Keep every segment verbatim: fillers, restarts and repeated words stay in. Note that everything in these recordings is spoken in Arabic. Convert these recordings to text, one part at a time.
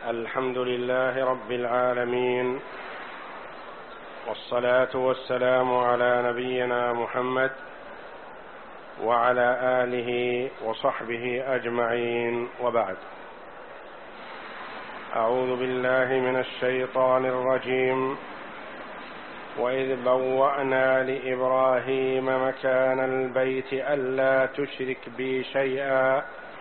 الحمد لله رب العالمين، والصلاة والسلام على نبينا محمد وعلى آله وصحبه أجمعين، وبعد. أعوذ بالله من الشيطان الرجيم. وإذ بوأنا لإبراهيم مكان البيت ألا تشرك بي شيئا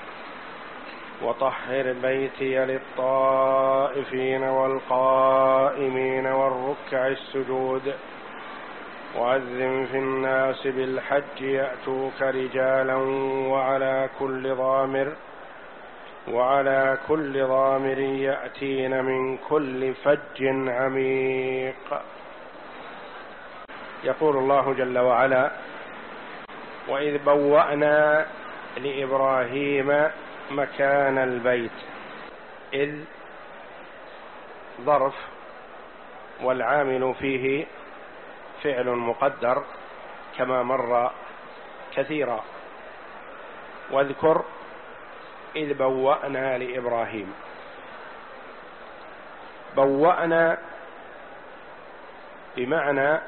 وطهر بيتي للطائفين والقائمين والركع السجود وأذن في الناس بالحج يأتوك رجالا وعلى كل ضامر وعلى كل ضامر يأتين من كل فج عميق. يقول الله جل وعلا: وإذ بوأنا لإبراهيم مكان البيت. إذ ظرف والعامل فيه فعل مقدر كما مر كثيرا. واذكر إذ بوأنا لإبراهيم. بوأنا بمعنى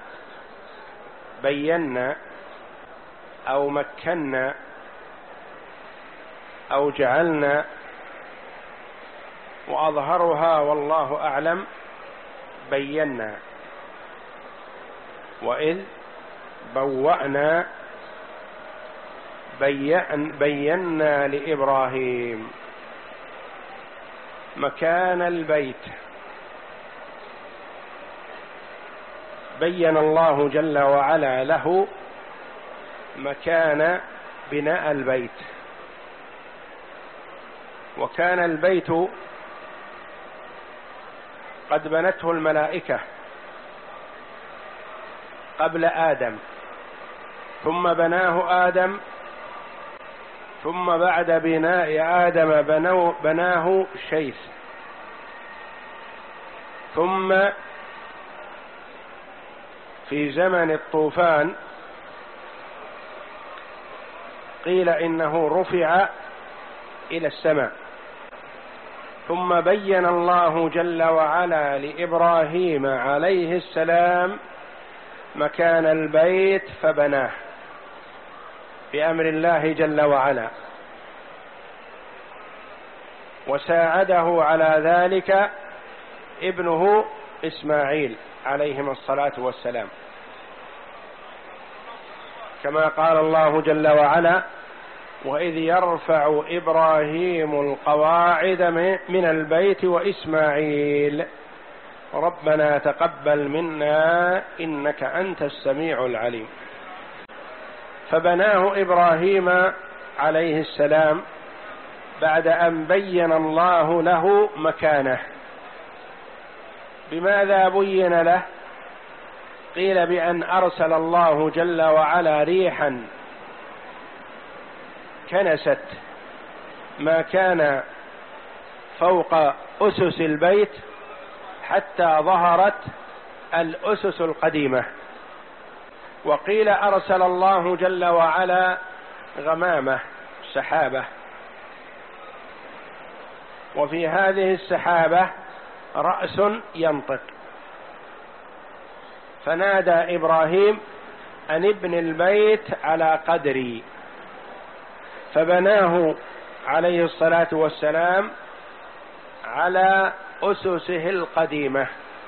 بينا أو مكنا أو جعلنا، وأظهرها والله أعلم بينا. وإذ بوأنا بينا لإبراهيم مكان البيت. بين الله جل وعلا له مكان بناء البيت. وكان البيت قد بنته الملائكة قبل آدم، ثم بناه آدم، ثم بعد بناء آدم بنوا بناه شيث، ثم في زمن الطوفان قيل إنه رفع إلى السماء. ثم بين الله جل وعلا لإبراهيم عليه السلام مكان البيت فبناه بأمر الله جل وعلا، وساعده على ذلك ابنه إسماعيل عليهما الصلاة والسلام، كما قال الله جل وعلا: وإذ يرفع إبراهيم القواعد من البيت وإسماعيل ربنا تقبل منا إنك أنت السميع العليم. فبناه إبراهيم عليه السلام بعد أن بين الله له مكانه. بماذا بين له؟ قيل بأن أرسل الله جل وعلا ريحا كنست ما كان فوق أسس البيت حتى ظهرت الأسس القديمة. وقيل أرسل الله جل وعلا غمامة، سحابة، وفي هذه السحابة رأس ينطق، فنادى إبراهيم أن ابن البيت على قدري، فبناه عليه الصلاة والسلام على أسسه القديمة،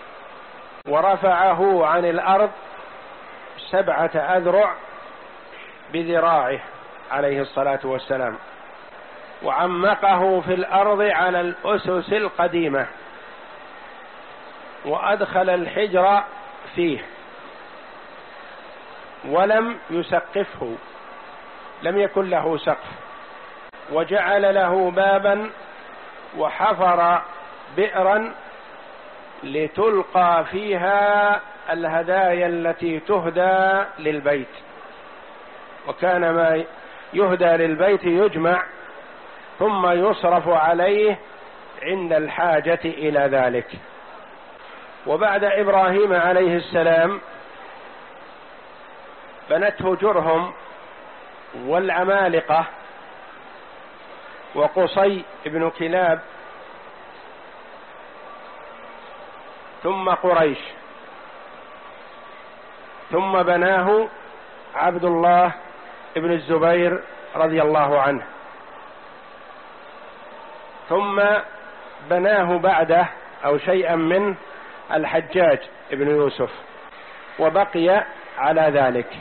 ورفعه عن الأرض سبعة أذرع بذراعه عليه الصلاة والسلام، وعمقه في الأرض على الأسس القديمة، وأدخل الحجر فيه ولم يسقفه، لم يكن له سقف، وجعل له بابا وحفر بئرا لتلقى فيها الهدايا التي تهدى للبيت. وكان ما يهدى للبيت يجمع ثم يصرف عليه عند الحاجة إلى ذلك. وبعد إبراهيم عليه السلام بنته جرهم والعمالقة وقصي بن كلاب ثم قريش، ثم بناه عبد الله ابن الزبير رضي الله عنه، ثم بناه بعده أو شيئا منه الحجاج ابن يوسف، وبقي على ذلك.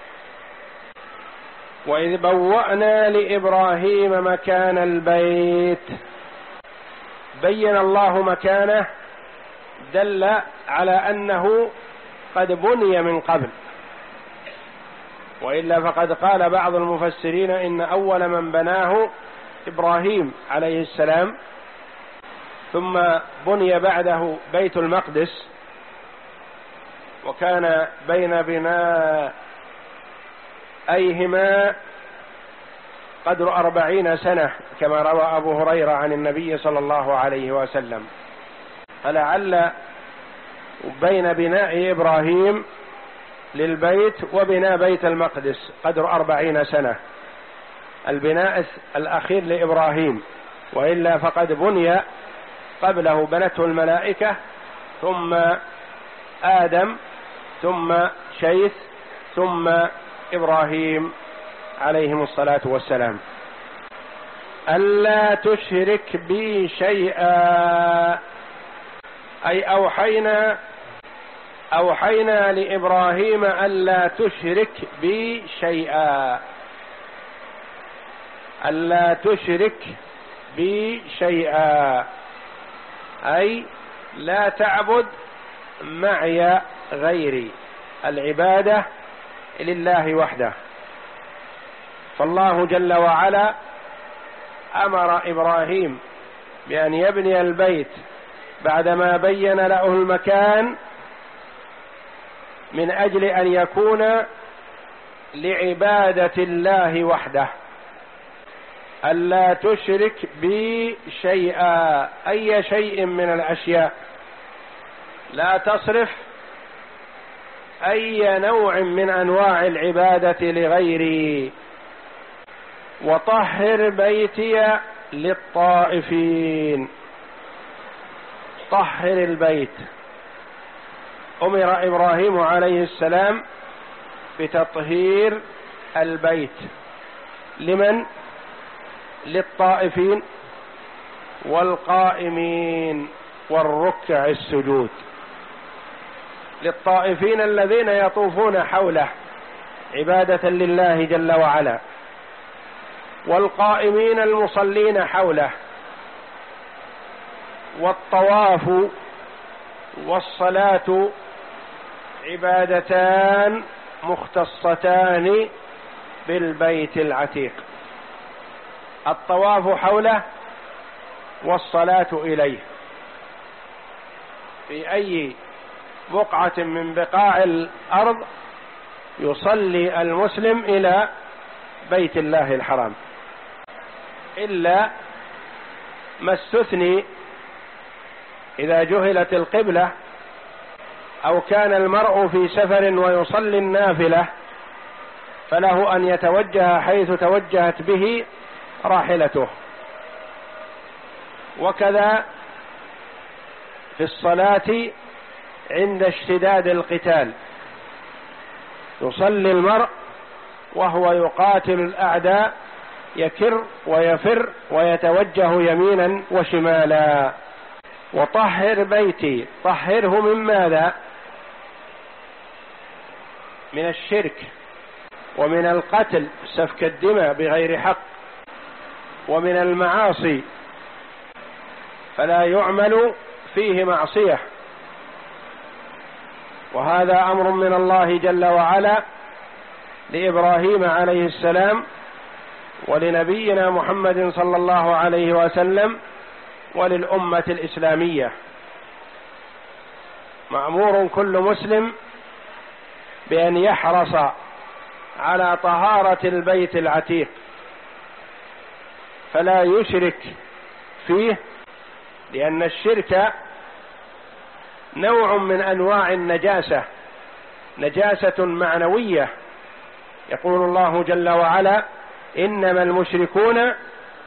وإذ بوأنا لإبراهيم مكان البيت، بين الله مكانه، دل على أنه قد بني من قبل، وإلا فقد قال بعض المفسرين إن أول من بناه إبراهيم عليه السلام، ثم بني بعده بيت المقدس، وكان بين بنائهما قدر أربعين سنة كما روى أبو هريرة عن النبي صلى الله عليه وسلم. فلعل بين بناء إبراهيم للبيت وبناء بيت المقدس قدر أربعين سنة، البناء الأخير لإبراهيم، وإلا فقد بني قبله بنته الملائكة، ثم آدم، ثم شيث، ثم إبراهيم عليهم الصلاة والسلام. ألا تشرك بي شيئا، أي أوحينا أوحينا لإبراهيم ألا تشرك بي شيئا، ألا تشرك بي شيئا، أي لا تعبد معي غيري، العبادة لله وحده. فالله جل وعلا أمر إبراهيم بأن يبني البيت بعدما بين له المكان من أجل أن يكون لعبادة الله وحده. ألا تشرك بي شيئا، أي شيء من الأشياء، لا تصرف أي نوع من أنواع العبادة لغيري. وطهر بيتي للطائفين، طهر البيت. أمر إبراهيم عليه السلام بتطهير البيت، لمن؟ للطائفين والقائمين والركع السجود. للطائفين الذين يطوفون حوله عبادة لله جل وعلا، والقائمين المصلين حوله. والطواف والصلاة عبادتان مختصتان بالبيت العتيق، الطواف حوله والصلاة إليه. في أي بقعة من بقاع الأرض يصلي المسلم إلى بيت الله الحرام، إلا ما استثني إذا جهلت القبلة، أو كان المرء في سفر ويصلي النافلة، فله أن يتوجه حيث توجهت به راحلته. وكذا في الصلاة عند اشتداد القتال، يصلي المرء وهو يقاتل الأعداء، يكر ويفر ويتوجه يمينا وشمالا. وطهر بيتي، طهره من ماذا؟ من الشرك، ومن القتل سفك الدماء بغير حق، ومن المعاصي، فلا يعمل فيه معصية. وهذا أمر من الله جل وعلا لإبراهيم عليه السلام، ولنبينا محمد صلى الله عليه وسلم، وللأمة الإسلامية. مأمور كل مسلم بأن يحرص على طهارة البيت العتيق، فلا يشرك فيه، لأن الشرك نوع من أنواع النجاسة، نجاسة معنوية. يقول الله جل وعلا: إنما المشركون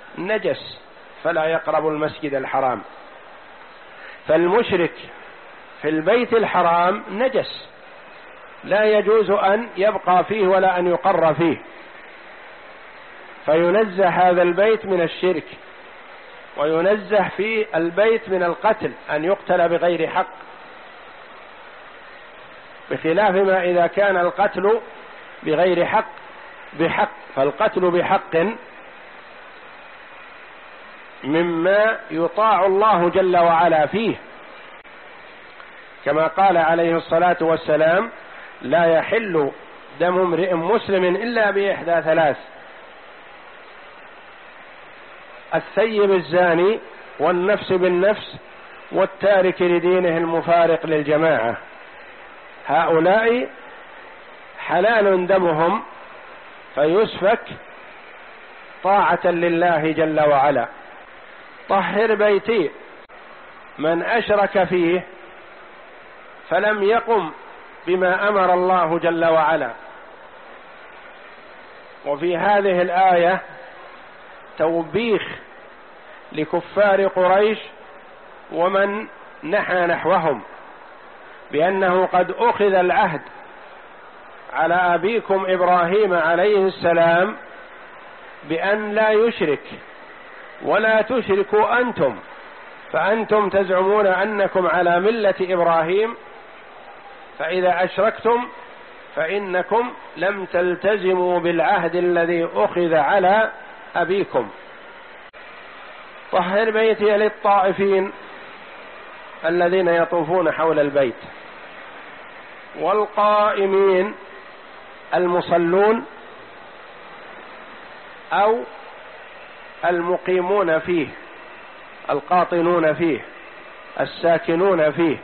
نجس فلا يقربوا المسجد الحرام. فالمشرك في البيت الحرام نجس لا يجوز أن يبقى فيه ولا أن يقر فيه، فينزه هذا البيت من الشرك، وينزه في البيت من القتل أن يقتل بغير حق، بخلاف ما إذا كان القتل بغير حق بحق، فالقتل بحق مما يطاع الله جل وعلا فيه، كما قال عليه الصلاة والسلام: لا يحل دم امرئ مسلم إلا بإحدى ثلاث: الثيب الزاني، والنفس بالنفس، والتارك لدينه المفارق للجماعة. هؤلاء حلال دمهم فيسفك طاعة لله جل وعلا. طهر بيتي من أشرك فيه فلم يقم بما أمر الله جل وعلا. وفي هذه الآية توبيخ لكفار قريش ومن نحى نحوهم بأنه قد أخذ العهد على أبيكم إبراهيم عليه السلام بأن لا يشرك ولا تشركوا أنتم، فأنتم تزعمون أنكم على ملة إبراهيم، فإذا أشركتم فإنكم لم تلتزموا بالعهد الذي أخذ على أبيكم. طهر بيتي للطائفين الذين يطوفون حول البيت، والقائمين المصلون أو المقيمون فيه، القاطنون فيه، الساكنون فيه،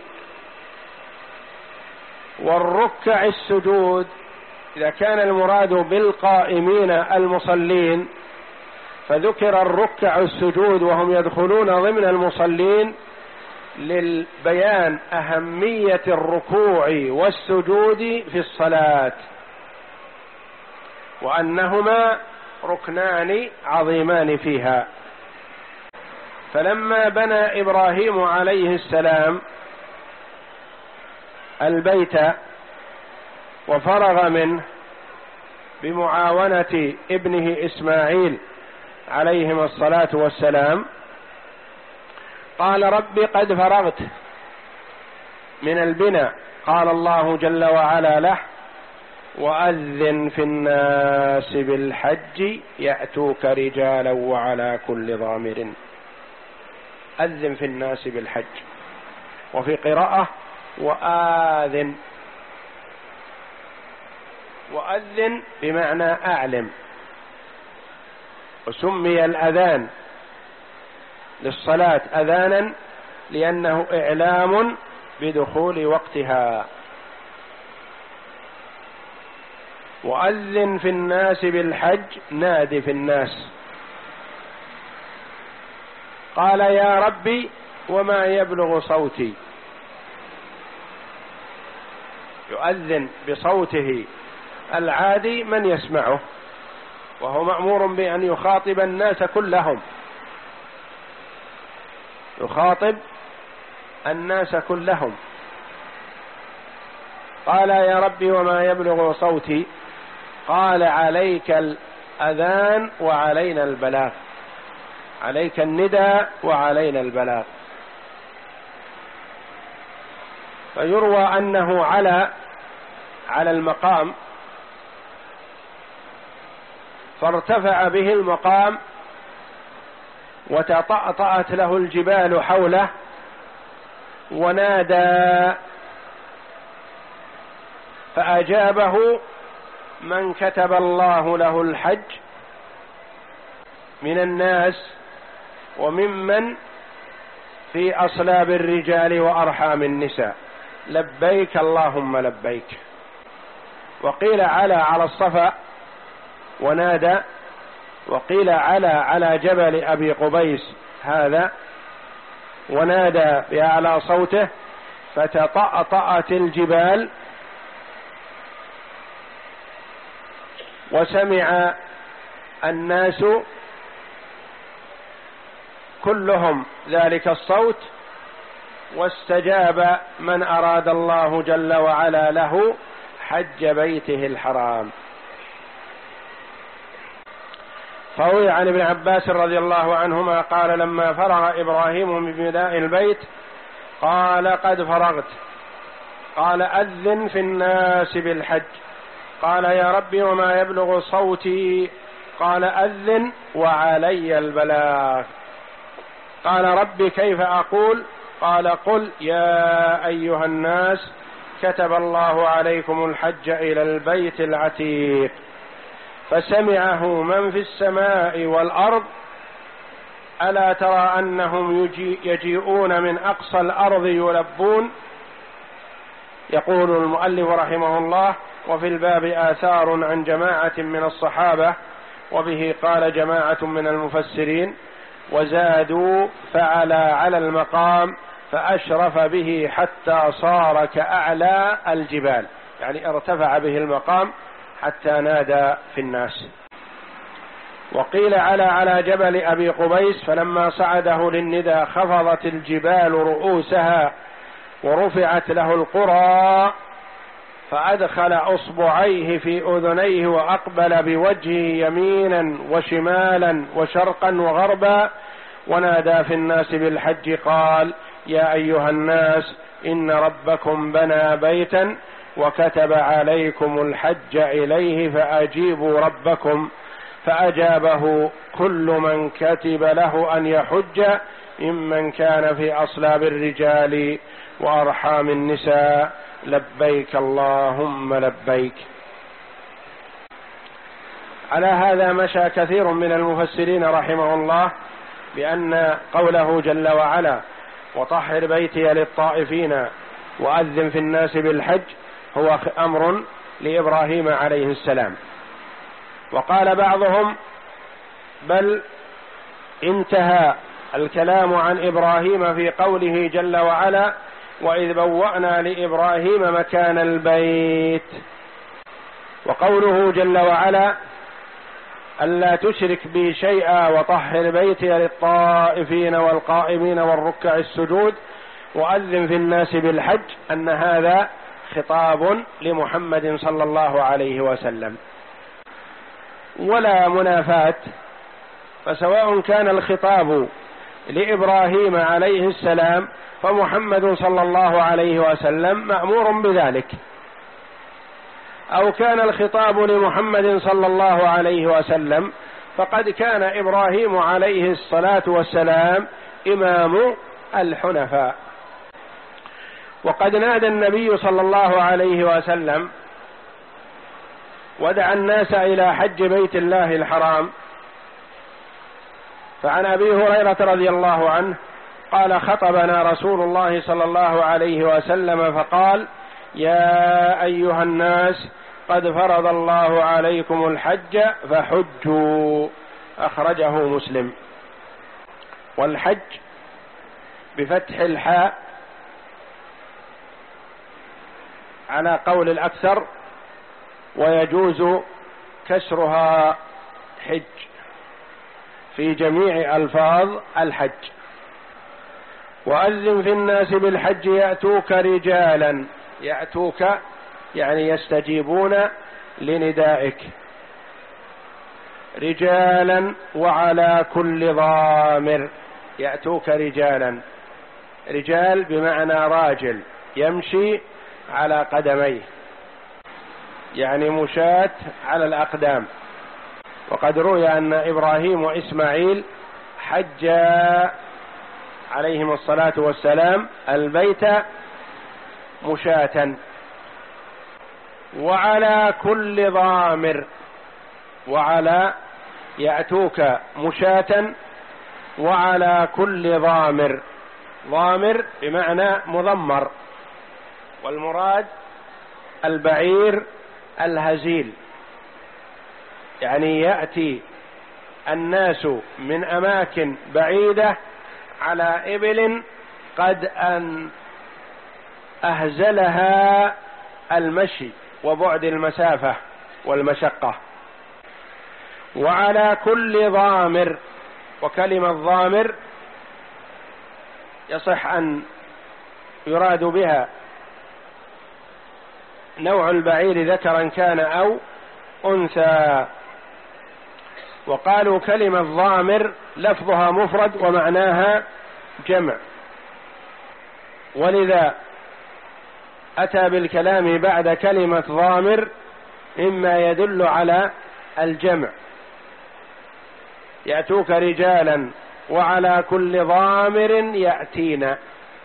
والركع السجود. إذا كان المراد بالقائمين المصلين فذكر الركع السجود وهم يدخلون ضمن المصلين للبيان أهمية الركوع والسجود في الصلاة، وأنهما ركنان عظيمان فيها. فلما بنى إبراهيم عليه السلام البيت وفرغ منه بمعاونة ابنه إسماعيل عليهما الصلاة والسلام، قال: رب قد فرغت من البناء. قال الله جل وعلا له: وأذن في الناس بالحج يأتوك رجالا وعلى كل ضامر. أذن في الناس بالحج، وفي قراءة وآذن، وأذن بمعنى أعلم. وسمي الأذان للصلاة أذانا لأنه إعلام بدخول وقتها. وأذن في الناس بالحج، نادي في الناس. قال: يا ربي وما يبلغ صوتي. يؤذن بصوته العادي من يسمعه، وهو مأمور بأن يخاطب الناس كلهم، يخاطب الناس كلهم. قال: يا ربي وما يبلغ صوتي. قال: عليك الأذان وعلينا البلاغ، عليك النداء وعلينا البلاغ. فيروى أنه على على المقام فارتفع به المقام وتطأطأت له الجبال حوله، ونادى فأجابه من كتب الله له الحج من الناس وممن في أصلاب الرجال وأرحام النساء: لبيك اللهم لبيك. وقيل على على الصفا ونادى، وقيل على على جبل أبي قبيس هذا ونادى بأعلى صوته، فتطأطأت الجبال وسمع الناس كلهم ذلك الصوت، واستجاب من أراد الله جل وعلا له حج بيته الحرام. فروي عن ابن عباس رضي الله عنهما قال لما فرغ إبراهيم من بناء البيت قال قد فرغت، قال أذن في الناس بالحج، قال يا ربي وما يبلغ صوتي، قال أذن وعلي البلاغ، قال ربي كيف أقول، قال قل يا أيها الناس كتب الله عليكم الحج إلى البيت العتيق، فسمعه من في السماء والأرض، ألا ترى أنهم يجيئون من أقصى الأرض يلبون. يقول المؤلف رحمه الله وفي الباب آثار عن جماعة من الصحابة، وبه قال جماعة من المفسرين، وزادوا فعلى على المقام فأشرف به حتى صار كأعلى الجبال، يعني ارتفع به المقام حتى نادى في الناس. وقيل على على جبل أبي قبيس، فلما صعده للندى خفضت الجبال رؤوسها ورفعت له القرى، فأدخل أصبعيه في أذنيه وأقبل بوجهه يمينا وشمالا وشرقا وغربا، ونادى في الناس بالحج قال يا أيها الناس إن ربكم بنى بيتا وكتب عليكم الحج إليه فأجيبوا ربكم، فأجابه كل من كتب له أن يحج ممن كان في أصلاب الرجال وأرحام النساء، لبيك اللهم لبيك. على هذا مشى كثير من المفسرين رحمه الله بأن قوله جل وعلا وطهر بيتي للطائفين وأذن في الناس بالحج هو أمر لإبراهيم عليه السلام. وقال بعضهم بل انتهى الكلام عن إبراهيم في قوله جل وعلا وإذ بوأنا لإبراهيم مكان البيت، وقوله جل وعلا ألا تشرك بي شيئا وطهر بيتي للطائفين والقائمين والركع السجود وأذن في الناس بالحج، أن هذا خطاب لمحمد صلى الله عليه وسلم ولا منافاة. فسواء كان الخطاب لإبراهيم عليه السلام فمحمد صلى الله عليه وسلم مأمور بذلك، أو كان الخطاب لمحمد صلى الله عليه وسلم فقد كان إبراهيم عليه الصلاة والسلام إمام الحنفاء. وقد نادى النبي صلى الله عليه وسلم ودعا الناس إلى حج بيت الله الحرام. فعن أبي هريرة رضي الله عنه قال خطبنا رسول الله صلى الله عليه وسلم فقال يا أيها الناس قد فرض الله عليكم الحج فحجوا، أخرجه مسلم. والحج بفتح الحاء على قول الأكثر، ويجوز كسرها حج في جميع ألفاظ الحج. وأذن في الناس بالحج يأتوك رجالا، يأتوك يعني يستجيبون لندائك، رجالا وعلى كل ضامر، يأتوك رجالا، رجال بمعنى راجل يمشي على قدميه، يعني مشاة على الأقدام. وقد روي أن إبراهيم وإسماعيل حجا عليهم الصلاة والسلام البيت مشاة. وعلى كل ضامر، وعلى يأتوك مشاة وعلى كل ضامر، ضامر بمعنى مضمر، والمراد البعير الهزيل، يعني يأتي الناس من أماكن بعيدة على إبل قد أن أهزلها المشي وبعد المسافة والمشقة. وعلى كل ضامر، وكلمة ضامر يصح أن يراد بها نوع البعير ذكرا كان أو أنثى. وقالوا كلمة ضامر لفظها مفرد ومعناها جمع، ولذا أتى بالكلام بعد كلمة ضامر مما يدل على الجمع، يأتوك رجالا وعلى كل ضامر يأتين،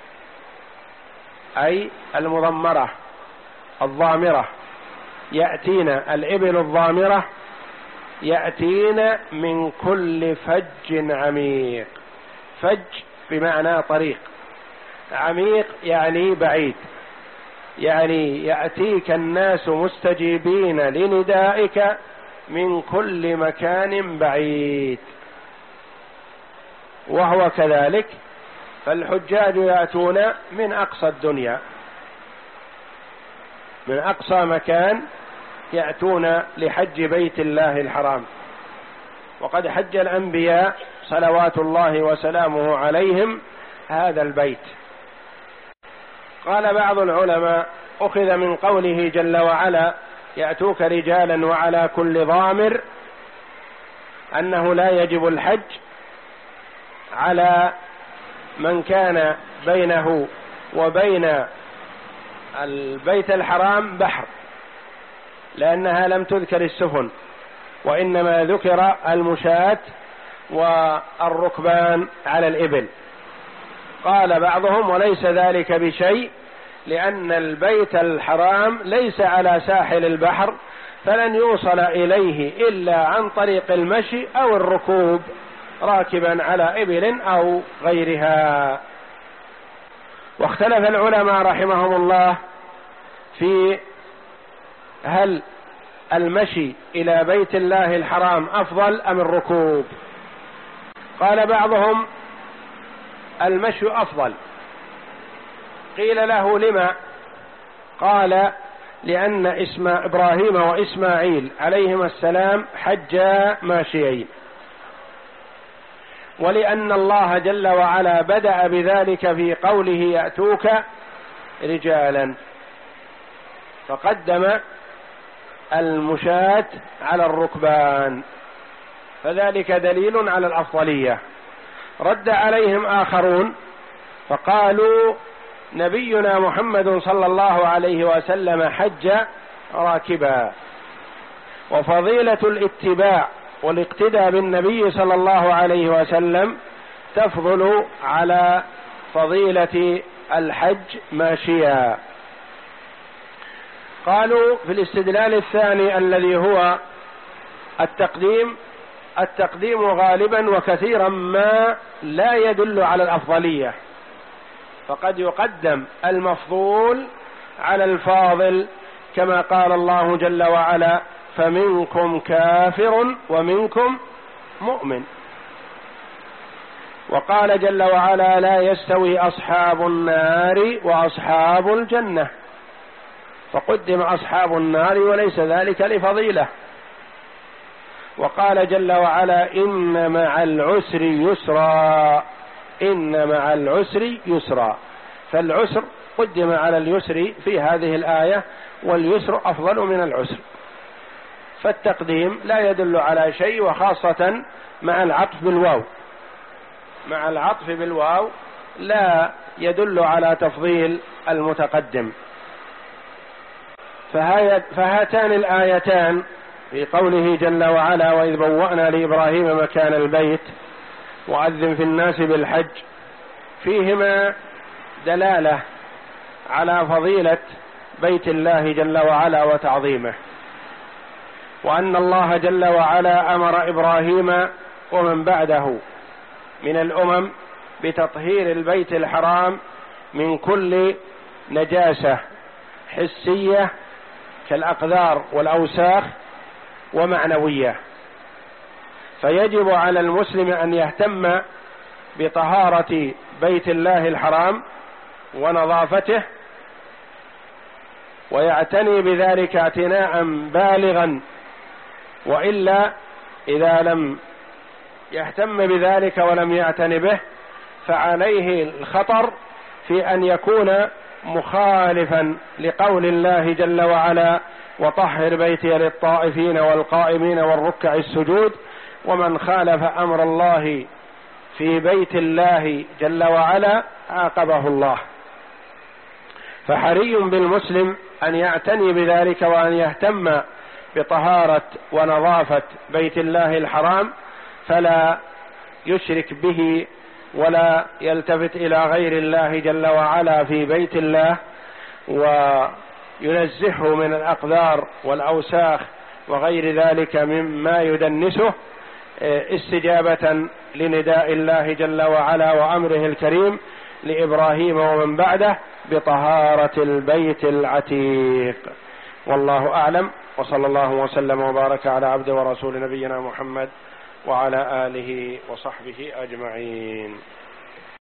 أي المضمرة الضامرة يأتين، الإبل الضامرة يأتين من كل فج عميق. فج بمعنى طريق، عميق يعني بعيد، يعني يأتيك الناس مستجيبين لندائك من كل مكان بعيد. وهو كذلك، فالحجاج يأتون من أقصى الدنيا، من أقصى مكان يأتون لحج بيت الله الحرام. وقد حج الأنبياء صلوات الله وسلامه عليهم هذا البيت. قال بعض العلماء أخذ من قوله جل وعلا يأتوك رجالا وعلى كل ضامر أنه لا يجب الحج على من كان بينه وبين البيت الحرام بحر، لأنها لم تذكر السفن، وإنما ذكر المشاة والركبان على الإبل. قال بعضهم وليس ذلك بشيء، لأن البيت الحرام ليس على ساحل البحر، فلن يوصل إليه إلا عن طريق المشي أو الركوب راكبا على إبل أو غيرها. واختلف العلماء رحمهم الله في هل المشي إلى بيت الله الحرام أفضل أم الركوب. قال بعضهم المشي أفضل. قيل له لما؟ قال لأن اسم إبراهيم وإسماعيل عليهما السلام حجا ماشيين، ولأن الله جل وعلا بدأ بذلك في قوله يأتوك رجالا، فقدم المشاة على الركبان، فذلك دليل على الأفضلية. رد عليهم آخرون فقالوا نبينا محمد صلى الله عليه وسلم حج راكبا، وفضيلة الاتباع والاقتداء بالنبي صلى الله عليه وسلم تفضل على فضيلة الحج ماشيا. قالوا في الاستدلال الثاني الذي هو التقديم، التقديم غالبا وكثيرا ما لا يدل على الأفضلية، فقد يقدم المفضول على الفاضل، كما قال الله جل وعلا فمنكم كافر ومنكم مؤمن. وقال جل وعلا لا يستوي أصحاب النار وأصحاب الجنة، فقدم أصحاب النار وليس ذلك لفضيلة. وقال جل وعلا إن مع العسر يسرا، إن مع العسر يسرا، فالعسر قدم على اليسر في هذه الآية، واليسر أفضل من العسر، فالتقديم لا يدل على شيء، وخاصة مع العطف بالواو، مع العطف بالواو لا يدل على تفضيل المتقدم. فهاتان الآيتان في قوله جل وعلا وإذ بوأنا لإبراهيم مكان البيت وأذن في الناس بالحج، فيهما دلالة على فضيلة بيت الله جل وعلا وتعظيمه، وأن الله جل وعلا أمر إبراهيم ومن بعده من الأمم بتطهير البيت الحرام من كل نجاسة حسية كالأقذار والأوساخ ومعنوية. فيجب على المسلم أن يهتم بطهارة بيت الله الحرام ونظافته، ويعتني بذلك اعتناء بالغا، وإلا إذا لم يهتم بذلك ولم يعتني به فعليه الخطر في أن يكون مخالفا لقول الله جل وعلا: وطهر بيتي للطائفين والقائمين والركع السجود. ومن خالف أمر الله في بيت الله جل وعلا عاقبه الله. فحري بالمسلم أن يعتني بذلك وأن يهتم بطهارة ونظافة بيت الله الحرام، فلا يشرك به ولا يلتفت إلى غير الله جل وعلا في بيت الله، وينزهه من الأقذار والأوساخ وغير ذلك مما يدنسه، استجابة لنداء الله جل وعلا وأمره الكريم لإبراهيم ومن بعده بطهارة البيت العتيق. والله أعلم، وصلى الله وسلم وبارك على عبد ورسول نبينا محمد وعلى آله وصحبه أجمعين.